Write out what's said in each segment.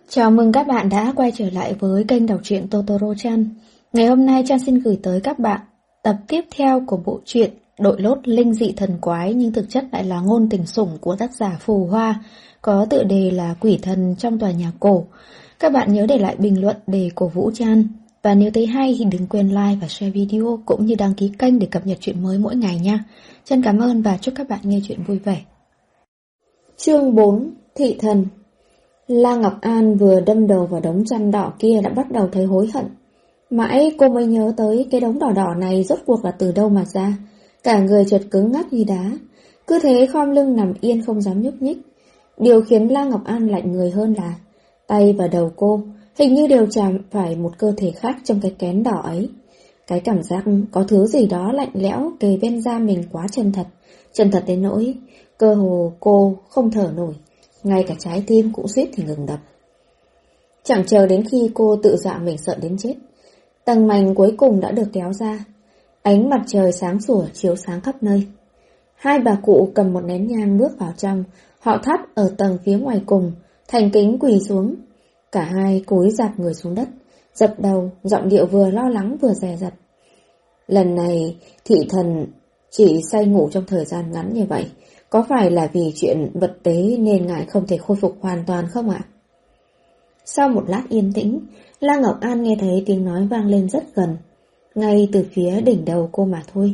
Chào mừng các bạn đã quay trở lại với kênh đọc truyện Totoro-chan. Ngày hôm nay Chan xin gửi tới các bạn tập tiếp theo của bộ truyện Đội lốt linh dị thần quái nhưng thực chất lại là ngôn tình sủng của tác giả Phù Hoa, có tựa đề là Quỷ thần trong tòa nhà cổ. Các bạn nhớ để lại bình luận để cổ vũ Chan. Và nếu thấy hay thì đừng quên like và share video cũng như đăng ký kênh để cập nhật chuyện mới mỗi ngày nha. Chan cảm ơn và chúc các bạn nghe chuyện vui vẻ. Chương 4. Thị thần. La Ngọc An vừa đâm đầu vào đống chăn đỏ kia đã bắt đầu thấy hối hận. Mãi cô mới nhớ tới cái đống đỏ đỏ này rốt cuộc là từ đâu mà ra. Cả người chợt cứng ngắc như đá, cứ thế khom lưng nằm yên không dám nhúc nhích. Điều khiến La Ngọc An lạnh người hơn là tay và đầu cô hình như đều chạm phải một cơ thể khác trong cái kén đỏ ấy. Cái cảm giác có thứ gì đó lạnh lẽo kề bên da mình quá chân thật đến nỗi cơ hồ cô không thở nổi. Ngay cả trái tim cũng suýt thì ngừng đập. Chẳng chờ đến khi cô tự dọa mình sợ đến chết, tầng mành cuối cùng đã được kéo ra. Ánh mặt trời sáng sủa chiếu sáng khắp nơi. Hai bà cụ cầm một nén nhang bước vào trong. Họ thắt ở tầng phía ngoài cùng, thành kính quỳ xuống. Cả hai cúi rạp người xuống đất, dập đầu, giọng điệu vừa lo lắng vừa dè dặt. Lần này thị thần chỉ say ngủ trong thời gian ngắn như vậy, có phải là vì chuyện vật tế nên ngài không thể khôi phục hoàn toàn không ạ? Sau một lát yên tĩnh, La Ngọc An nghe thấy tiếng nói vang lên rất gần, ngay từ phía đỉnh đầu cô mà thôi.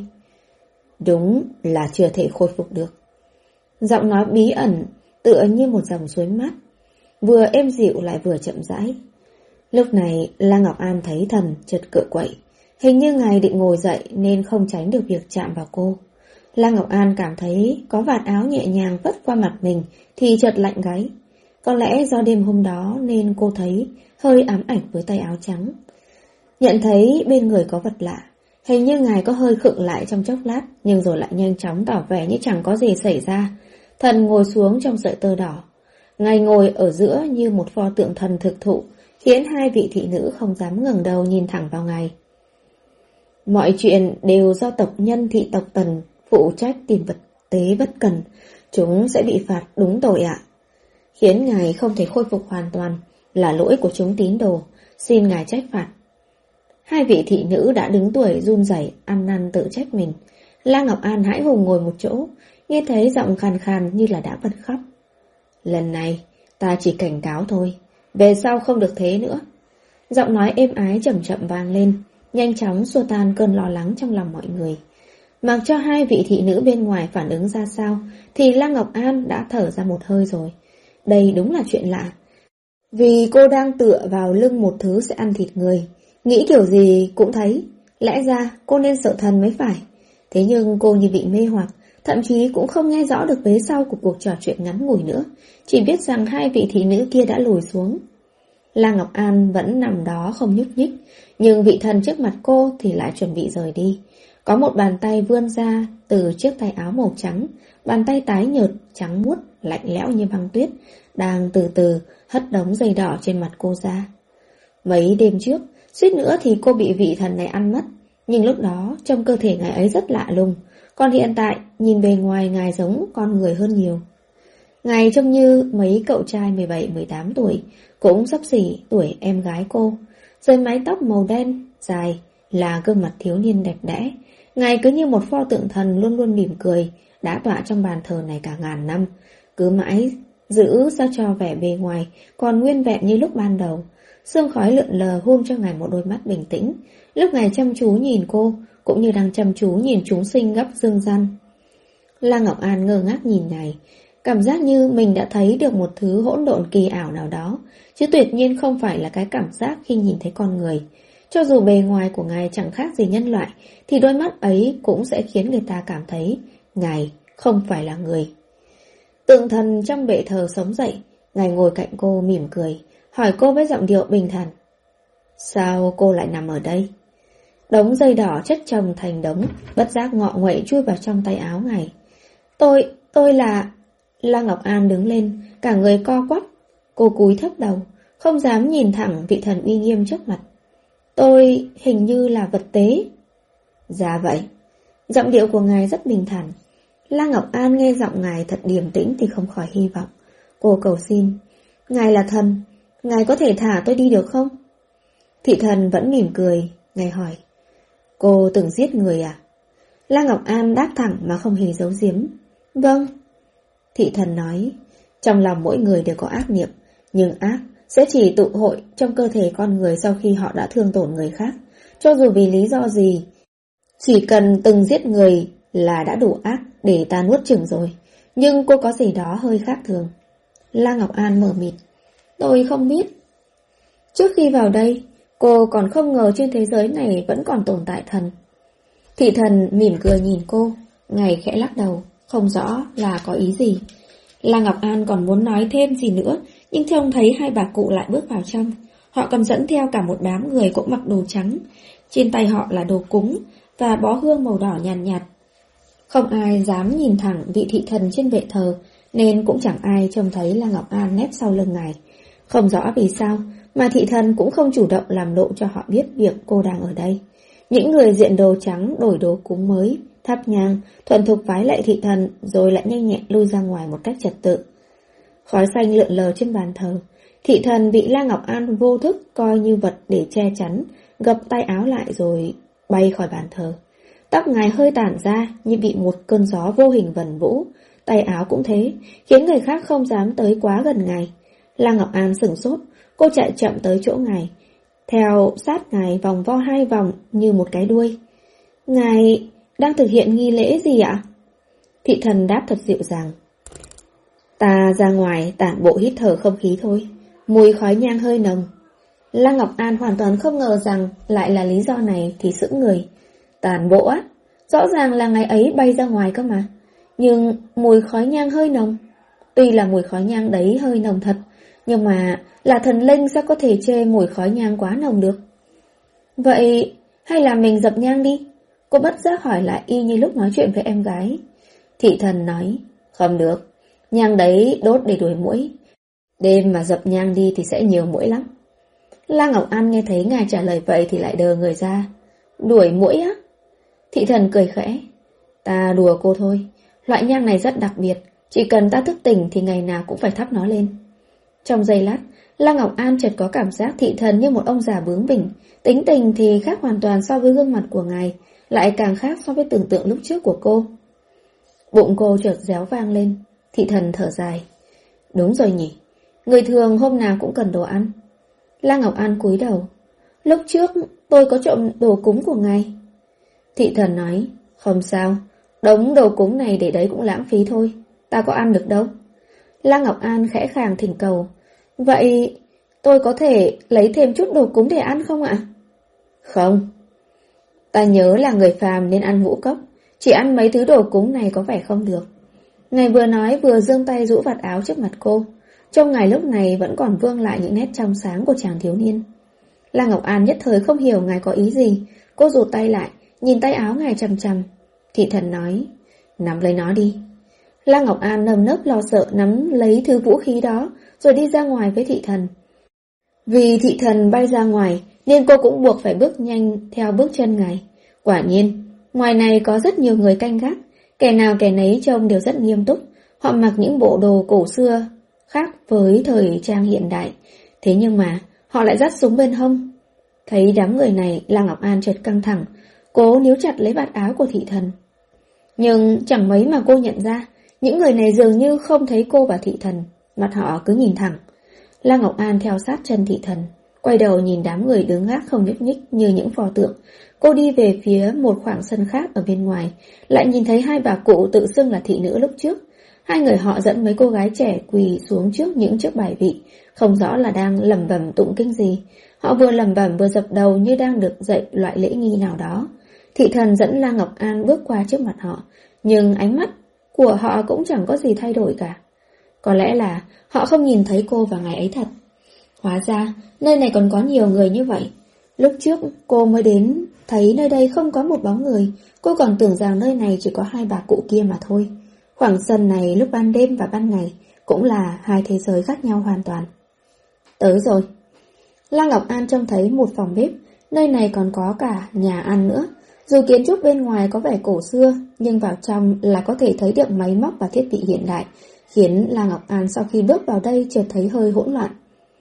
Đúng là chưa thể khôi phục được. Giọng nói bí ẩn, tựa như một dòng suối mát, vừa êm dịu lại vừa chậm rãi. Lúc này La Ngọc An thấy thần chợt cựa quậy, hình như ngài định ngồi dậy nên không tránh được việc chạm vào cô. La Ngọc An cảm thấy có vạt áo nhẹ nhàng vất qua mặt mình thì chợt lạnh gáy. Có lẽ do đêm hôm đó nên cô thấy hơi ám ảnh với tay áo trắng. Nhận thấy bên người có vật lạ, hình như ngài có hơi khựng lại trong chốc lát, nhưng rồi lại nhanh chóng tỏ vẻ như chẳng có gì xảy ra. Thần ngồi xuống trong sợi tơ đỏ. Ngài ngồi ở giữa như một pho tượng thần thực thụ, khiến hai vị thị nữ không dám ngẩng đầu nhìn thẳng vào ngài. Mọi chuyện đều do tộc nhân thị tộc Tần phụ trách tìm vật tế bất cần, chúng sẽ bị phạt đúng tội ạ. Khiến ngài không thể khôi phục hoàn toàn là lỗi của chúng tín đồ, xin ngài trách phạt. Hai vị thị nữ đã đứng tuổi run rẩy ăn năn tự trách mình. La Ngọc An hãi hùng ngồi một chỗ, nghe thấy giọng khàn khàn như là đã bật khóc. Lần này ta chỉ cảnh cáo thôi, về sau không được thế nữa. Giọng nói êm ái chậm chậm vang lên, nhanh chóng xua tan cơn lo lắng trong lòng mọi người. Mặc cho hai vị thị nữ bên ngoài phản ứng ra sao, thì La Ngọc An đã thở ra một hơi rồi. Đây đúng là chuyện lạ. Vì cô đang tựa vào lưng một thứ sẽ ăn thịt người, nghĩ kiểu gì cũng thấy, lẽ ra cô nên sợ thần mới phải. Thế nhưng cô như bị mê hoặc, thậm chí cũng không nghe rõ được vế sau của cuộc trò chuyện ngắn ngủi nữa, chỉ biết rằng hai vị thị nữ kia đã lùi xuống. La Ngọc An vẫn nằm đó không nhúc nhích, nhưng vị thần trước mặt cô thì lại chuẩn bị rời đi. Có một bàn tay vươn ra từ chiếc tay áo màu trắng, bàn tay tái nhợt, trắng muốt, lạnh lẽo như băng tuyết, đang từ từ hất đống dây đỏ trên mặt cô ra. Mấy đêm trước, suýt nữa thì cô bị vị thần này ăn mất, nhưng lúc đó trong cơ thể ngài ấy rất lạ lùng, còn hiện tại nhìn bề ngoài ngài giống con người hơn nhiều. Ngài trông như mấy cậu trai 17-18 tuổi, cũng xấp xỉ tuổi em gái cô, rồi mái tóc màu đen, dài, là gương mặt thiếu niên đẹp đẽ. Ngài cứ như một pho tượng thần luôn luôn mỉm cười, đã tọa trong bàn thờ này cả ngàn năm, cứ mãi giữ sao cho vẻ bề ngoài còn nguyên vẹn như lúc ban đầu. Sương khói lượn lờ hun cho ngài một đôi mắt bình tĩnh, lúc ngài chăm chú nhìn cô, cũng như đang chăm chú nhìn chúng sinh gấp dương gian. La Ngọc An ngơ ngác nhìn ngài, cảm giác như mình đã thấy được một thứ hỗn độn kỳ ảo nào đó, chứ tuyệt nhiên không phải là cái cảm giác khi nhìn thấy con người. Cho dù bề ngoài của ngài chẳng khác gì nhân loại, thì đôi mắt ấy cũng sẽ khiến người ta cảm thấy ngài không phải là người. Tượng thần trong bệ thờ sống dậy, ngài ngồi cạnh cô mỉm cười, hỏi cô với giọng điệu bình thản. Sao cô lại nằm ở đây? Đống dây đỏ chất chồng thành đống, bất giác ngọ nguậy chui vào trong tay áo ngài. Tôi là... La Ngọc An đứng lên, cả người co quắp. Cô cúi thấp đầu, không dám nhìn thẳng vị thần uy nghiêm trước mặt. Tôi hình như là vật tế. Dạ vậy. Giọng điệu của ngài rất bình thản. La Ngọc An nghe giọng ngài thật điềm tĩnh thì không khỏi hy vọng. Cô cầu xin. Ngài là thần, ngài có thể thả tôi đi được không? Thị thần vẫn mỉm cười, ngài hỏi, cô từng giết người à? La Ngọc An đáp thẳng mà không hề giấu giếm. Vâng. Thị thần nói, trong lòng mỗi người đều có ác niệm, nhưng ác sẽ chỉ tụ hội trong cơ thể con người sau khi họ đã thương tổn người khác. Cho dù vì lý do gì, chỉ cần từng giết người là đã đủ ác để ta nuốt chửng rồi. Nhưng cô có gì đó hơi khác thường. La Ngọc An mờ mịt. Tôi không biết. Trước khi vào đây, cô còn không ngờ trên thế giới này vẫn còn tồn tại thần. Thị thần mỉm cười nhìn cô, ngài khẽ lắc đầu, không rõ là có ý gì. La Ngọc An còn muốn nói thêm gì nữa, nhưng trông thấy hai bà cụ lại bước vào trong. Họ còn dẫn theo cả một đám người cũng mặc đồ trắng. Trên tay họ là đồ cúng và bó hương màu đỏ nhàn nhạt. Không ai dám nhìn thẳng vị thị thần trên bệ thờ, nên cũng chẳng ai trông thấy La Ngọc An nép sau lưng ngài. Không rõ vì sao mà thị thần cũng không chủ động làm lộ cho họ biết việc cô đang ở đây. Những người diện đồ trắng đổi đồ cúng mới, thắp nhang, thuần thục vái lạy thị thần rồi lại nhanh nhẹn lui ra ngoài một cách trật tự. Khói xanh lượn lờ trên bàn thờ. Thị thần bị La Ngọc An vô thức coi như vật để che chắn, gập tay áo lại rồi bay khỏi bàn thờ. Tóc ngài hơi tản ra như bị một cơn gió vô hình vần vũ, tay áo cũng thế, khiến người khác không dám tới quá gần ngài. La Ngọc An sửng sốt, cô chạy chậm tới chỗ ngài, theo sát ngài vòng vo hai vòng như một cái đuôi. Ngài đang thực hiện nghi lễ gì ạ? Thị thần đáp thật dịu dàng. Ta ra ngoài tản bộ hít thở không khí thôi, mùi khói nhang hơi nồng. La Ngọc An hoàn toàn không ngờ rằng lại là lý do này thì sững người. Tản bộ á? Rõ ràng là ngày ấy bay ra ngoài cơ mà. Nhưng mùi khói nhang hơi nồng. Tuy là mùi khói nhang đấy hơi nồng thật, nhưng mà là thần linh sao có thể chê mùi khói nhang quá nồng được. Vậy hay là mình dập nhang đi? Cô bất giác hỏi lại y như lúc nói chuyện với em gái. Thị thần nói, không được, nhang đấy đốt để đuổi muỗi. Đêm mà dập nhang đi thì sẽ nhiều muỗi lắm. La Ngọc An nghe thấy ngài trả lời vậy thì lại đờ người ra. Đuổi muỗi á? Thị thần cười khẽ. Ta đùa cô thôi, loại nhang này rất đặc biệt, chỉ cần ta thức tỉnh thì ngày nào cũng phải thắp nó lên. Trong giây lát, La Ngọc An chợt có cảm giác thị thần như một ông già bướng bỉnh, tính tình thì khác hoàn toàn so với gương mặt của ngài, lại càng khác so với tưởng tượng lúc trước của cô. Bụng cô chợt réo vang lên, thị thần thở dài. Đúng rồi nhỉ, người thường hôm nào cũng cần đồ ăn. La Ngọc An cúi đầu. Lúc trước tôi có trộm đồ cúng của ngài. Thị thần nói, không sao, đống đồ cúng này để đấy cũng lãng phí thôi, ta có ăn được đâu. La Ngọc An khẽ khàng thỉnh cầu, vậy tôi có thể lấy thêm chút đồ cúng để ăn không ạ? Không. Ta nhớ là người phàm nên ăn ngũ cốc, chỉ ăn mấy thứ đồ cúng này có vẻ không được. Ngài vừa nói vừa giương tay rũ vạt áo trước mặt cô. Trong ngài lúc này vẫn còn vương lại những nét trong sáng của chàng thiếu niên. La Ngọc An nhất thời không hiểu ngài có ý gì. Cô rụt tay lại, nhìn tay áo ngài chằm chằm. Thị thần nói, nắm lấy nó đi. La Ngọc An nơm nớp lo sợ nắm lấy thứ vũ khí đó, rồi đi ra ngoài với thị thần. Vì thị thần bay ra ngoài, nên cô cũng buộc phải bước nhanh theo bước chân ngài. Quả nhiên, ngoài này có rất nhiều người canh gác, kẻ nào kẻ nấy trông đều rất nghiêm túc. Họ mặc những bộ đồ cổ xưa, khác với thời trang hiện đại. Thế nhưng mà, họ lại dắt súng bên hông. Thấy đám người này, La Ngọc An chợt căng thẳng, cố níu chặt lấy vạt áo của thị thần. Nhưng chẳng mấy mà cô nhận ra, những người này dường như không thấy cô và thị thần, mặt họ cứ nhìn thẳng. La Ngọc An theo sát chân thị thần, quay đầu nhìn đám người đứng gác không nhúc nhích như những pho tượng. Cô đi về phía một khoảng sân khác ở bên ngoài, lại nhìn thấy hai bà cụ tự xưng là thị nữ lúc trước. Hai người họ dẫn mấy cô gái trẻ quỳ xuống trước những chiếc bài vị, không rõ là đang lẩm bẩm tụng kinh gì. Họ vừa lẩm bẩm vừa dập đầu như đang được dạy loại lễ nghi nào đó. Thị thần dẫn La Ngọc An bước qua trước mặt họ, nhưng ánh mắt của họ cũng chẳng có gì thay đổi cả. Có lẽ là họ không nhìn thấy cô vào ngày ấy thật. Hóa ra, nơi này còn có nhiều người như vậy. Lúc trước cô mới đến, thấy nơi đây không có một bóng người, cô còn tưởng rằng nơi này chỉ có hai bà cụ kia mà thôi. Khoảng sân này lúc ban đêm và ban ngày cũng là hai thế giới khác nhau hoàn toàn. Tới rồi. La Ngọc An trông thấy một phòng bếp, nơi này còn có cả nhà ăn nữa. Dù kiến trúc bên ngoài có vẻ cổ xưa, nhưng vào trong là có thể thấy được máy móc và thiết bị hiện đại, khiến La Ngọc An sau khi bước vào đây chợt thấy hơi hỗn loạn.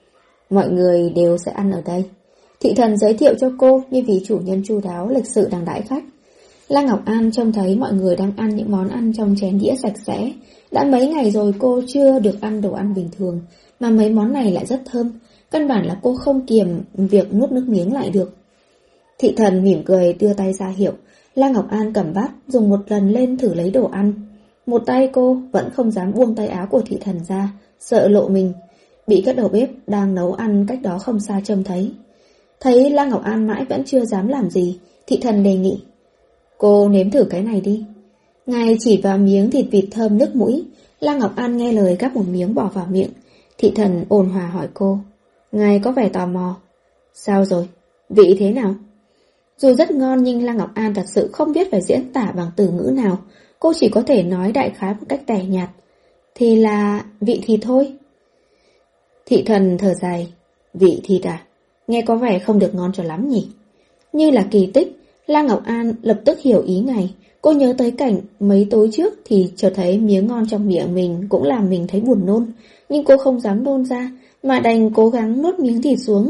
Mọi người đều sẽ ăn ở đây. Thị thần giới thiệu cho cô như vị chủ nhân chu đáo lịch sự đang đãi khách. Lăng Ngọc An trông thấy mọi người đang ăn những món ăn trong chén đĩa sạch sẽ. Đã mấy ngày rồi cô chưa được ăn đồ ăn bình thường, mà mấy món này lại rất thơm. Căn bản là cô không kiềm việc nuốt nước miếng lại được. Thị thần mỉm cười đưa tay ra hiệu. Lăng Ngọc An cầm bát, dùng một lần lên thử lấy đồ ăn. Một tay cô vẫn không dám buông tay áo của thị thần ra, sợ lộ mình, bị các đầu bếp đang nấu ăn cách đó không xa trông thấy. Thấy Lăng Ngọc An mãi vẫn chưa dám làm gì, thị thần đề nghị. Cô nếm thử cái này đi. Ngài chỉ vào miếng thịt vịt thơm nức mũi. Lăng Ngọc An nghe lời gắp một miếng bỏ vào miệng. Thị thần ôn hòa hỏi cô. Ngài có vẻ tò mò. Sao rồi? Vị thế nào? Dù rất ngon nhưng Lăng Ngọc An thật sự không biết phải diễn tả bằng từ ngữ nào. Cô chỉ có thể nói đại khái một cách tẻ nhạt. Thì là vị thịt thôi. Thị thần thở dài. Vị thịt à? Nghe có vẻ không được ngon cho lắm nhỉ? Như là kỳ tích, Lăng Ngọc An lập tức hiểu ý Ngài. Cô nhớ tới cảnh mấy tối trước thì chợt thấy miếng ngon trong miệng mình cũng làm mình thấy buồn nôn. Nhưng cô không dám nôn ra, mà đành cố gắng nuốt miếng thịt xuống.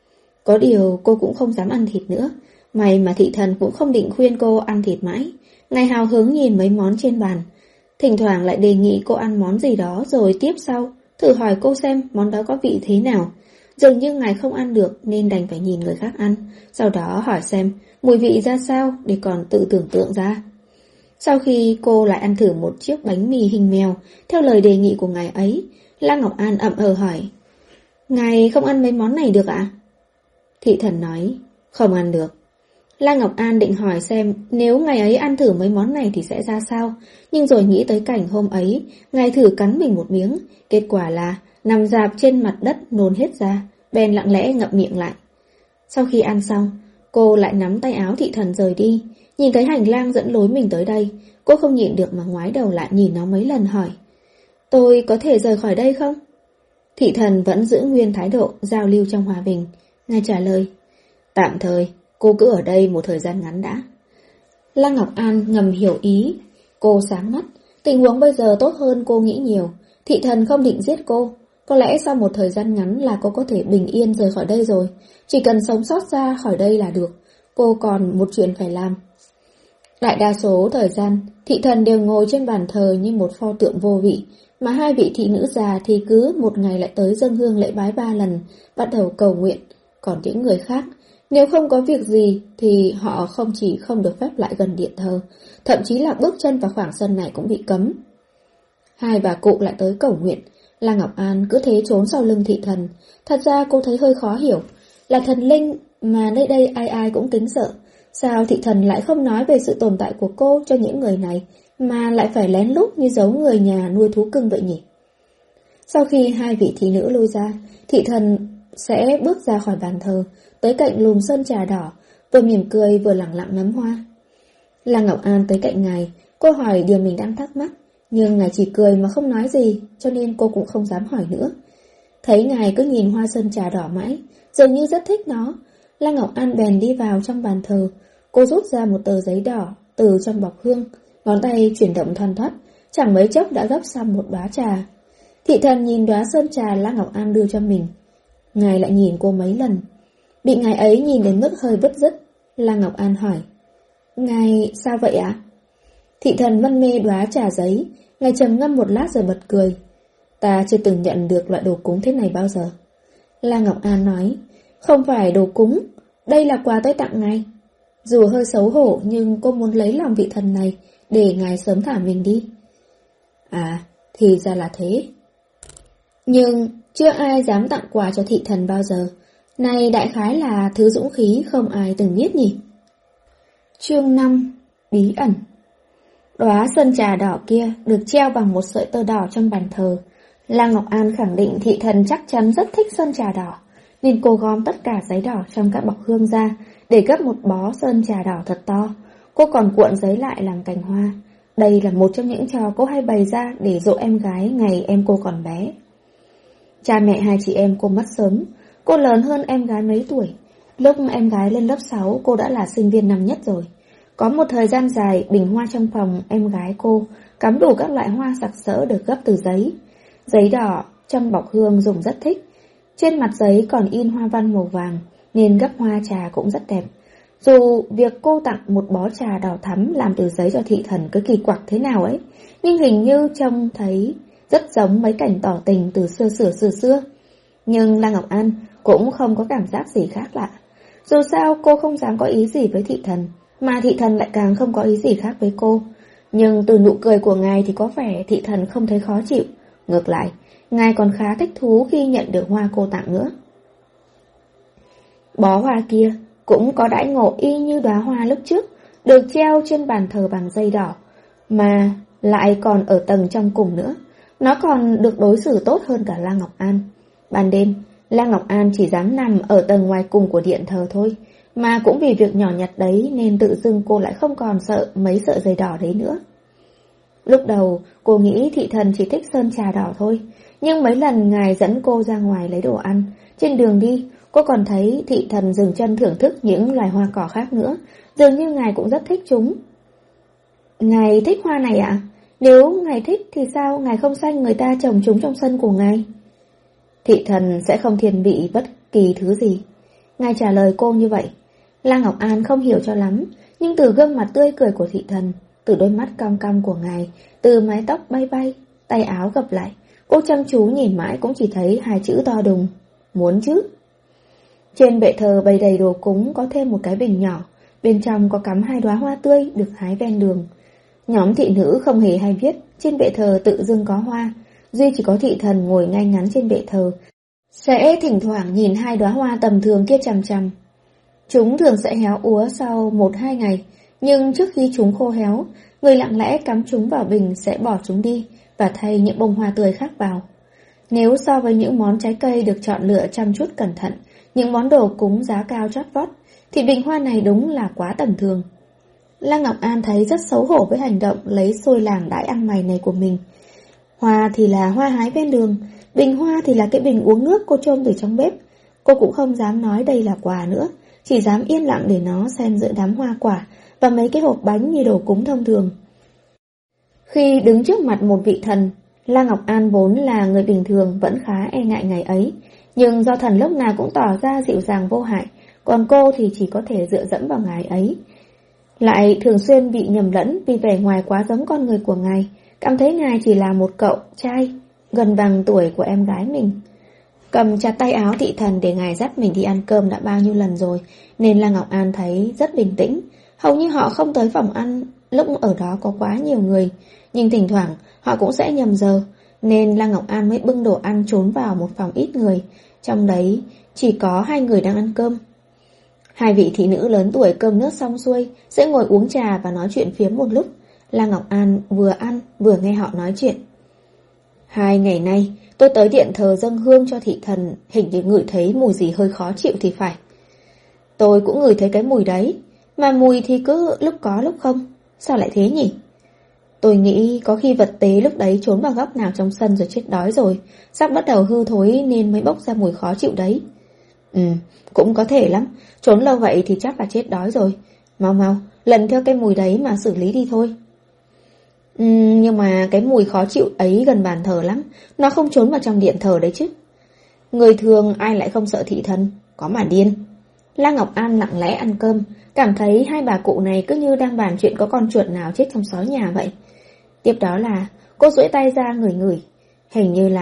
Có điều cô cũng không dám ăn thịt nữa. May mà thị thần cũng không định khuyên cô ăn thịt mãi. Ngài hào hứng nhìn mấy món trên bàn. Thỉnh thoảng lại đề nghị cô ăn món gì đó rồi tiếp sau, thử hỏi cô xem món đó có vị thế nào. Dường như Ngài không ăn được nên đành phải nhìn người khác ăn, sau đó hỏi xem mùi vị ra sao để còn tự tưởng tượng ra. Sau khi cô lại ăn thử một chiếc bánh mì hình mèo, theo lời đề nghị của Ngài ấy, Lăng Ngọc An ậm ờ hỏi. Ngài không ăn mấy món này được ạ? Thị thần nói, không ăn được. Lăng Ngọc An định hỏi xem nếu Ngài ấy ăn thử mấy món này thì sẽ ra sao, nhưng rồi nghĩ tới cảnh hôm ấy, Ngài thử cắn mình một miếng, kết quả là nằm rạp trên mặt đất nôn hết ra, bèn lặng lẽ ngậm miệng lại. Sau khi ăn xong, cô lại nắm tay áo thị thần rời đi. Nhìn thấy hành lang dẫn lối mình tới đây, cô không nhịn được mà ngoái đầu lại nhìn nó mấy lần hỏi. Tôi có thể rời khỏi đây không? Thị thần vẫn giữ nguyên thái độ giao lưu trong hòa bình. Ngài trả lời, tạm thời, cô cứ ở đây một thời gian ngắn đã. Lăng Ngọc An ngầm hiểu ý. Cô sáng mắt, tình huống bây giờ tốt hơn cô nghĩ nhiều. Thị thần không định giết cô. Có lẽ sau một thời gian ngắn là cô có thể bình yên rời khỏi đây rồi. Chỉ cần sống sót ra khỏi đây là được. Cô còn một chuyện phải làm. Đại đa số thời gian, thị thần đều ngồi trên bàn thờ như một pho tượng vô vị, mà hai vị thị nữ già thì cứ một ngày lại tới dâng hương lễ bái 3 lần, bắt đầu cầu nguyện. Còn những người khác, nếu không có việc gì thì họ không chỉ không được phép lại gần điện thờ, thậm chí là bước chân vào khoảng sân này cũng bị cấm. Hai bà cụ lại tới cầu nguyện, Lăng Ngọc An cứ thế trốn sau lưng thị thần. Thật ra cô thấy hơi khó hiểu, là thần linh mà nơi đây ai ai cũng kính sợ. Sao thị thần lại không nói về sự tồn tại của cô cho những người này, mà lại phải lén lút như giấu người nhà nuôi thú cưng vậy nhỉ? Sau khi hai vị thị nữ lui ra, thị thần sẽ bước ra khỏi bàn thờ, tới cạnh lùm sơn trà đỏ, vừa mỉm cười vừa lẳng lặng ngắm hoa. Lăng Ngọc An tới cạnh Ngài, cô hỏi điều mình đang thắc mắc, nhưng Ngài chỉ cười mà không nói gì, cho nên cô cũng không dám hỏi nữa. Thấy Ngài cứ nhìn hoa sơn trà đỏ mãi, dường như rất thích nó, Lăng Ngọc An bèn đi vào trong bàn thờ. Cô rút ra một tờ giấy đỏ từ trong bọc hương, ngón tay chuyển động thoăn thoắt, chẳng mấy chốc đã gấp xong một đóa trà. Thị thần nhìn đóa sơn trà Lăng Ngọc An đưa cho mình. Ngài lại nhìn cô mấy lần. Bị Ngài ấy nhìn đến mức hơi bứt rứt, Lăng Ngọc An hỏi, Ngài sao vậy ạ? Thị thần mân mê đóa trà giấy. Ngài trầm ngâm một lát rồi bật cười. Ta chưa từng nhận được loại đồ cúng thế này bao giờ. Lăng Ngọc An nói, không phải đồ cúng, đây là quà tôi tặng Ngài. Dù hơi xấu hổ nhưng cô muốn lấy lòng vị thần này để Ngài sớm thả mình đi. À, thì ra là thế. Nhưng chưa ai dám tặng quà cho thị thần bao giờ. Này đại khái là thứ dũng khí không ai từng biết nhỉ. Chương 5. Bí ẩn. Đóa sơn trà đỏ kia được treo bằng một sợi tơ đỏ trong bàn thờ. Lăng Ngọc An khẳng định thị thần chắc chắn rất thích sơn trà đỏ, nên cô gom tất cả giấy đỏ trong các bọc hương ra để gấp một bó sơn trà đỏ thật to. Cô còn cuộn giấy lại làm cành hoa. Đây là một trong những trò cô hay bày ra để dỗ em gái ngày em cô còn bé. Cha mẹ hai chị em cô mất sớm. Cô lớn hơn em gái mấy tuổi. Lúc em gái lên lớp 6 cô đã là sinh viên năm nhất rồi. Có một thời gian dài bình hoa trong phòng em gái cô cắm đủ các loại hoa sặc sỡ được gấp từ giấy. Giấy đỏ trong bọc hương dùng rất thích. Trên mặt giấy còn in hoa văn màu vàng, nên gấp hoa trà cũng rất đẹp. Dù việc cô tặng một bó trà đỏ thắm làm từ giấy cho thị thần cứ kỳ quặc thế nào ấy, nhưng hình như trông thấy rất giống mấy cảnh tỏ tình từ xưa. Nhưng La Ngọc An cũng không có cảm giác gì khác lạ. Dù sao cô không dám có ý gì với thị thần, mà thị thần lại càng không có ý gì khác với cô. Nhưng từ nụ cười của ngài thì có vẻ thị thần không thấy khó chịu. Ngược lại, ngài còn khá thích thú khi nhận được hoa cô tặng nữa. Bó hoa kia cũng có đãi ngộ y như đóa hoa lúc trước, được treo trên bàn thờ bằng dây đỏ, mà lại còn ở tầng trong cùng nữa. Nó còn được đối xử tốt hơn cả La Ngọc An. Ban đêm, La Ngọc An chỉ dám nằm ở tầng ngoài cùng của điện thờ thôi, mà cũng vì việc nhỏ nhặt đấy nên tự dưng cô lại không còn sợ mấy sợi dây đỏ đấy nữa. Lúc đầu cô nghĩ thị thần chỉ thích sơn trà đỏ thôi, nhưng mấy lần ngài dẫn cô ra ngoài lấy đồ ăn, trên đường đi cô còn thấy thị thần dừng chân thưởng thức những loài hoa cỏ khác nữa, dường như ngài cũng rất thích chúng. Ngài thích hoa này ạ? Nếu ngài thích thì sao ngài không xanh người ta trồng chúng trong sân của ngài? Thị thần sẽ không thiên vị bất kỳ thứ gì. Ngài trả lời cô như vậy. La Ngọc An không hiểu cho lắm, nhưng từ gương mặt tươi cười của thị thần, từ đôi mắt cong cong của ngài, từ mái tóc bay bay, tay áo gập lại, cô chăm chú nhìn mãi cũng chỉ thấy hai chữ to đùng: muốn chứ. Trên bệ thờ bày đầy đồ cúng, có thêm một cái bình nhỏ, bên trong có cắm 2 đóa hoa tươi được hái ven đường. Nhóm thị nữ không hề hay biết trên bệ thờ tự dưng có hoa, duy chỉ có thị thần ngồi ngay ngắn trên bệ thờ, sẽ thỉnh thoảng nhìn 2 đóa hoa tầm thường kia chằm chằm. Chúng thường sẽ héo úa sau 1-2 ngày, nhưng trước khi chúng khô héo, người lặng lẽ cắm chúng vào bình sẽ bỏ chúng đi và thay những bông hoa tươi khác vào. Nếu so với những món trái cây được chọn lựa chăm chút cẩn thận, những món đồ cúng giá cao chót vót, thì bình hoa này đúng là quá tầm thường. La Ngọc An thấy rất xấu hổ với hành động lấy xôi làng đãi ăn mày này của mình. Hoa thì là hoa hái ven đường, bình hoa thì là cái bình uống nước cô trôm từ trong bếp. Cô cũng không dám nói đây là quà nữa, chỉ dám yên lặng để nó xen giữa đám hoa quả và mấy cái hộp bánh như đồ cúng thông thường. Khi đứng trước mặt một vị thần, La Ngọc An vốn là người bình thường vẫn khá e ngại ngày ấy, nhưng do thần lúc nào cũng tỏ ra dịu dàng vô hại, còn cô thì chỉ có thể dựa dẫm vào ngài ấy. Lại thường xuyên bị nhầm lẫn vì vẻ ngoài quá giống con người của ngài, cảm thấy ngài chỉ là một cậu trai gần bằng tuổi của em gái mình. Cầm chặt tay áo thị thần để ngài dắt mình đi ăn cơm đã bao nhiêu lần rồi, nên La Ngọc An thấy rất bình tĩnh. Hầu như họ không tới phòng ăn lúc ở đó có quá nhiều người, nhưng thỉnh thoảng họ cũng sẽ nhầm giờ, nên La Ngọc An mới bưng đồ ăn trốn vào một phòng ít người, trong đấy chỉ có 2 người đang ăn cơm. 2 vị thị nữ lớn tuổi cơm nước xong xuôi sẽ ngồi uống trà và nói chuyện phiếm một lúc. La Ngọc An vừa ăn vừa nghe họ nói chuyện. 2 ngày nay tôi tới điện thờ dâng hương cho thị thần, hình như ngửi thấy mùi gì hơi khó chịu thì phải. Tôi cũng ngửi thấy cái mùi đấy, mà mùi thì cứ lúc có lúc không. Sao lại thế nhỉ? Tôi nghĩ có khi vật tế lúc đấy trốn vào góc nào trong sân rồi chết đói rồi, sắp bắt đầu hư thối nên mới bốc ra mùi khó chịu đấy. Cũng có thể lắm, trốn lâu vậy thì chắc là chết đói rồi. Mau mau, lần theo cái mùi đấy mà xử lý đi thôi. Nhưng mà cái mùi khó chịu ấy gần bàn thờ lắm, nó không trốn vào trong điện thờ đấy chứ. Người thường ai lại không sợ thị thần, có mà điên. La Ngọc An lặng lẽ ăn cơm, cảm thấy 2 bà cụ này cứ như đang bàn chuyện có con chuột nào chết trong xó nhà vậy. Tiếp đó là cô duỗi tay ra ngửi, hình như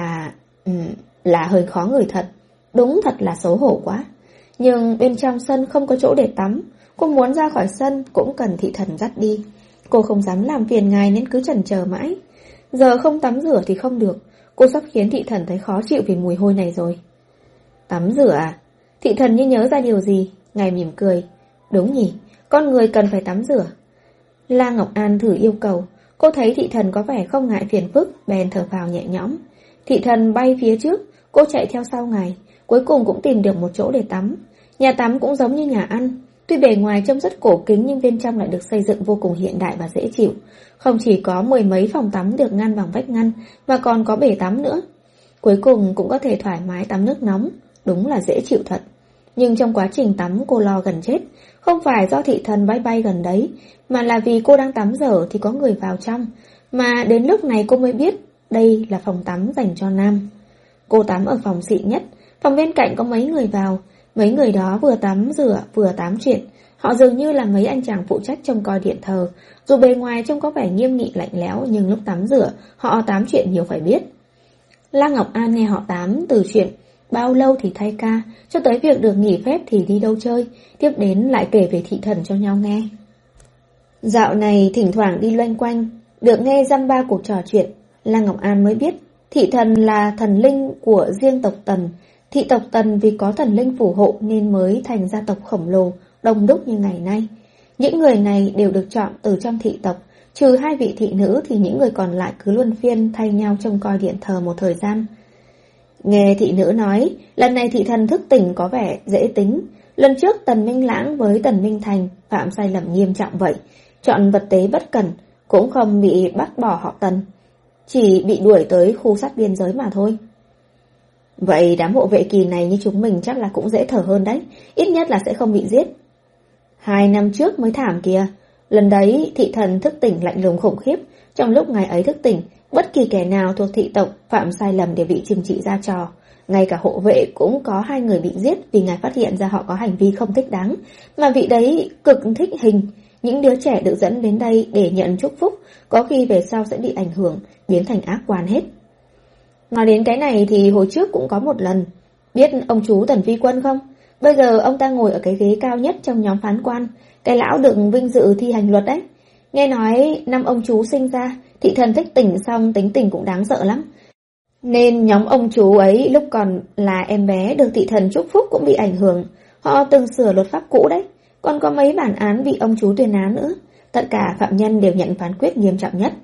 là hơi khó ngửi thật. Đúng thật là xấu hổ quá. Nhưng bên trong sân không có chỗ để tắm, cô muốn ra khỏi sân cũng cần thị thần dắt đi. Cô không dám làm phiền ngài nên cứ chần chờ mãi. Giờ không tắm rửa thì không được, cô sắp khiến thị thần thấy khó chịu vì mùi hôi này rồi. Tắm rửa à? Thị thần như nhớ ra điều gì, ngài mỉm cười. Đúng nhỉ, con người cần phải tắm rửa. La Ngọc An thử yêu cầu, cô thấy thị thần có vẻ không ngại phiền phức, bèn thở phào nhẹ nhõm. Thị thần bay phía trước, cô chạy theo sau ngài, cuối cùng cũng tìm được một chỗ để tắm. Nhà tắm cũng giống như nhà ăn, tuy bề ngoài trông rất cổ kính nhưng bên trong lại được xây dựng vô cùng hiện đại và dễ chịu. Không chỉ có 10 mấy phòng tắm được ngăn bằng vách ngăn, mà còn có bể tắm nữa. Cuối cùng cũng có thể thoải mái tắm nước nóng, đúng là dễ chịu thật. Nhưng trong quá trình tắm cô lo gần chết, không phải do thị thần bay bay gần đấy, mà là vì cô đang tắm dở thì có người vào trong, mà đến lúc này cô mới biết đây là phòng tắm dành cho nam. Cô tắm ở phòng xịn nhất, Phòng bên cạnh có mấy người vào, mấy người đó vừa tắm rửa vừa tám chuyện. Họ dường như là mấy anh chàng phụ trách trông coi điện thờ. Dù bề ngoài trông có vẻ nghiêm nghị lạnh lẽo, nhưng lúc tắm rửa, họ tám chuyện nhiều phải biết. La Ngọc An nghe họ tám từ chuyện bao lâu thì thay ca, cho tới việc được nghỉ phép thì đi đâu chơi, tiếp đến lại kể về thị thần cho nhau nghe. Dạo này thỉnh thoảng đi loanh quanh, được nghe dăm ba cuộc trò chuyện, La Ngọc An mới biết thị thần là thần linh của riêng tộc Tần. Thị tộc Tần vì có thần linh phù hộ nên mới thành gia tộc khổng lồ, đông đúc như ngày nay. Những người này đều được chọn từ trong thị tộc, trừ hai vị thị nữ thì những người còn lại cứ luân phiên thay nhau trông coi điện thờ một thời gian. Nghe thị nữ nói, lần này thị thần thức tỉnh có vẻ dễ tính. Lần trước Tần Minh Lãng với Tần Minh Thành phạm sai lầm nghiêm trọng vậy, chọn vật tế bất cẩn, cũng không bị bắt bỏ họ Tần, chỉ bị đuổi tới khu sát biên giới mà thôi. Vậy đám hộ vệ kỳ này như chúng mình chắc là cũng dễ thở hơn đấy, ít nhất là sẽ không bị giết. 2 năm trước mới thảm kìa, lần đấy thị thần thức tỉnh lạnh lùng khủng khiếp, trong lúc ngài ấy thức tỉnh, bất kỳ kẻ nào thuộc thị tộc phạm sai lầm đều bị trừng trị ra trò. Ngay cả hộ vệ cũng có 2 người bị giết vì ngài phát hiện ra họ có hành vi không thích đáng, mà vị đấy cực thích hình. Những đứa trẻ được dẫn đến đây để nhận chúc phúc, có khi về sau sẽ bị ảnh hưởng, biến thành ác quan hết. Nói đến cái này thì hồi trước cũng có một lần. Biết ông chú Tần Phi Quân không? Bây giờ ông ta ngồi ở cái ghế cao nhất trong nhóm phán quan, cái lão được vinh dự thi hành luật đấy. Nghe nói năm ông chú sinh ra, thị thần thích tỉnh xong tính tình cũng đáng sợ lắm. Nên nhóm ông chú ấy lúc còn là em bé được thị thần chúc phúc cũng bị ảnh hưởng. Họ từng sửa luật pháp cũ đấy. Còn có mấy bản án bị ông chú tuyên án nữa. Tất cả phạm nhân đều nhận phán quyết nghiêm trọng nhất.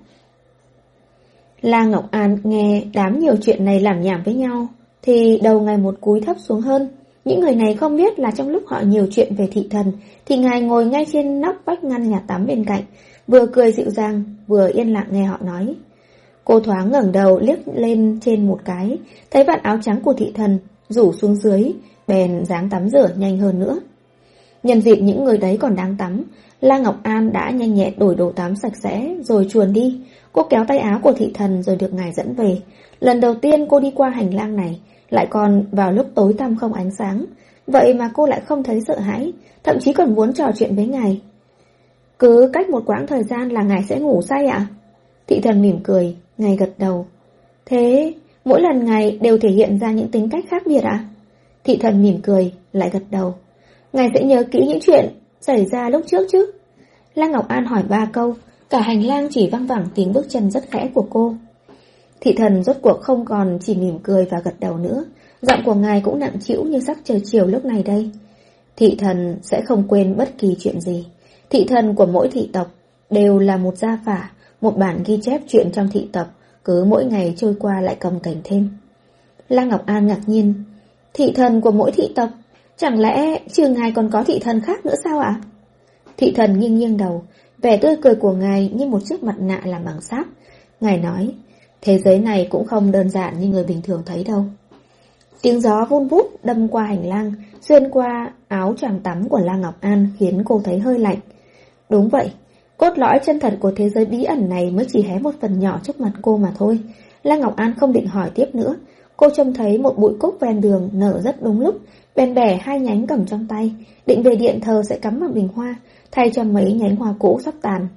La Ngọc An nghe đám nhiều chuyện này làm nhảm với nhau thì đầu ngày một cúi thấp xuống hơn. Những người này không biết là trong lúc họ nhiều chuyện về thị thần thì ngài ngồi ngay trên nóc vách ngăn nhà tắm bên cạnh, vừa cười dịu dàng vừa yên lặng nghe họ nói. Cô thoáng ngẩng đầu liếc lên trên một cái, thấy vạt áo trắng của thị thần rủ xuống dưới, bèn dáng tắm rửa nhanh hơn nữa. Nhân dịp những người đấy còn đang tắm, La Ngọc An đã nhanh nhẹn đổi đồ tắm sạch sẽ rồi chuồn đi. Cô kéo tay áo của thị thần rồi được ngài dẫn về. Lần đầu tiên cô đi qua hành lang này, lại còn vào lúc tối tăm không ánh sáng. Vậy mà cô lại không thấy sợ hãi, thậm chí còn muốn trò chuyện với ngài. Cứ cách một quãng thời gian là ngài sẽ ngủ say ạ? Thị thần mỉm cười, ngài gật đầu. Thế mỗi lần ngài đều thể hiện ra những tính cách khác biệt ạ? Thị thần mỉm cười, lại gật đầu. Ngài sẽ nhớ kỹ những chuyện xảy ra lúc trước chứ? La Ngọc An hỏi 3 câu, cả hành lang chỉ văng vẳng tiếng bước chân rất khẽ của cô. Thị thần rốt cuộc không còn chỉ mỉm cười và gật đầu nữa, giọng của ngài cũng nặng trĩu như sắc trời chiều lúc này đây. Thị thần sẽ không quên bất kỳ chuyện gì. Thị thần của mỗi thị tộc đều là một gia phả, một bản ghi chép chuyện trong thị tộc, cứ mỗi ngày trôi qua lại cồng kềnh thêm. La Ngọc An ngạc nhiên, thị thần của mỗi thị tộc, chẳng lẽ trừ ngài còn có thị thần khác nữa sao ạ? Thị thần nghiêng nghiêng đầu, vẻ tươi cười của ngài như một chiếc mặt nạ làm bằng sáp. Ngài nói, thế giới này cũng không đơn giản như người bình thường thấy đâu. Tiếng gió vun vút đâm qua hành lang, xuyên qua áo choàng tắm của La Ngọc An khiến cô thấy hơi lạnh. Đúng vậy, cốt lõi chân thật của thế giới bí ẩn này mới chỉ hé một phần nhỏ trước mặt cô mà thôi. La Ngọc An không định hỏi tiếp nữa. Cô trông thấy một bụi cúc ven đường nở rất đúng lúc, bèn bẻ 2 nhánh cầm trong tay, định về điện thờ sẽ cắm vào bình hoa, thay cho mấy nhánh hoa cũ sắp tàn.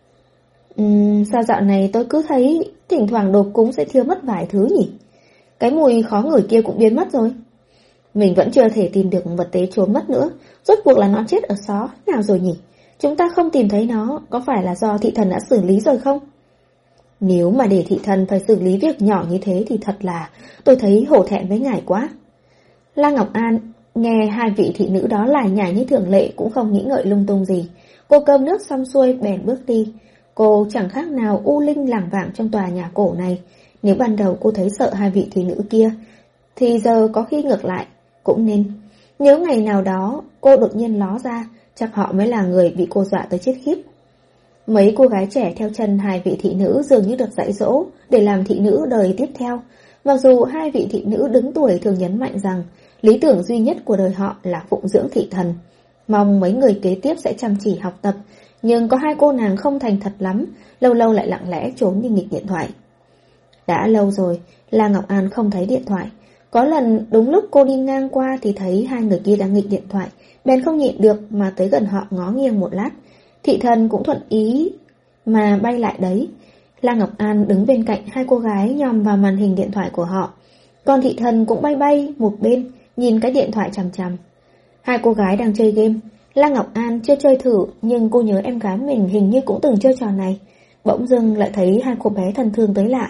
Sao dạo này tôi cứ thấy thỉnh thoảng đồ cúng sẽ thiếu mất vài thứ nhỉ? Cái mùi khó ngửi kia cũng biến mất rồi. Mình vẫn chưa thể tìm được vật tế trốn mất nữa. Rốt cuộc là nó chết ở xó nào rồi nhỉ? Chúng ta không tìm thấy nó, có phải là do thị thần đã xử lý rồi không? Nếu mà để thị thần phải xử lý việc nhỏ như thế thì thật là tôi thấy hổ thẹn với ngài quá. La Ngọc An nghe 2 vị thị nữ đó lải nhải như thường lệ cũng không nghĩ ngợi lung tung gì. Cô cơm nước xong xuôi bèn bước đi. Cô chẳng khác nào u linh lảng vảng trong tòa nhà cổ này. Nếu ban đầu cô thấy sợ 2 vị thị nữ kia, thì giờ có khi ngược lại cũng nên. Nếu ngày nào đó cô đột nhiên ló ra, chắc họ mới là người bị cô dọa tới chết khiếp. Mấy cô gái trẻ theo chân 2 vị thị nữ dường như được dạy dỗ để làm thị nữ đời tiếp theo. Mặc dù 2 vị thị nữ đứng tuổi thường nhấn mạnh rằng lý tưởng duy nhất của đời họ là phụng dưỡng thị thần, mong mấy người kế tiếp sẽ chăm chỉ học tập, nhưng có 2 cô nàng không thành thật lắm, lâu lâu lại lặng lẽ trốn đi nghịch điện thoại. Đã lâu rồi, La Ngọc An không thấy điện thoại. Có lần đúng lúc cô đi ngang qua thì thấy hai người kia đang nghịch điện thoại, bèn không nhịn được mà tới gần họ ngó nghiêng một lát. Thị Thần cũng thuận ý mà bay lại đấy. La Ngọc An đứng bên cạnh hai cô gái nhòm vào màn hình điện thoại của họ, còn Thị Thần cũng bay bay một bên nhìn cái điện thoại chằm chằm. Hai cô gái đang chơi game. La Ngọc An chưa chơi thử, nhưng cô nhớ em gái mình hình như cũng từng chơi trò này. Bỗng dưng lại thấy hai cô bé thân thương tới lạ.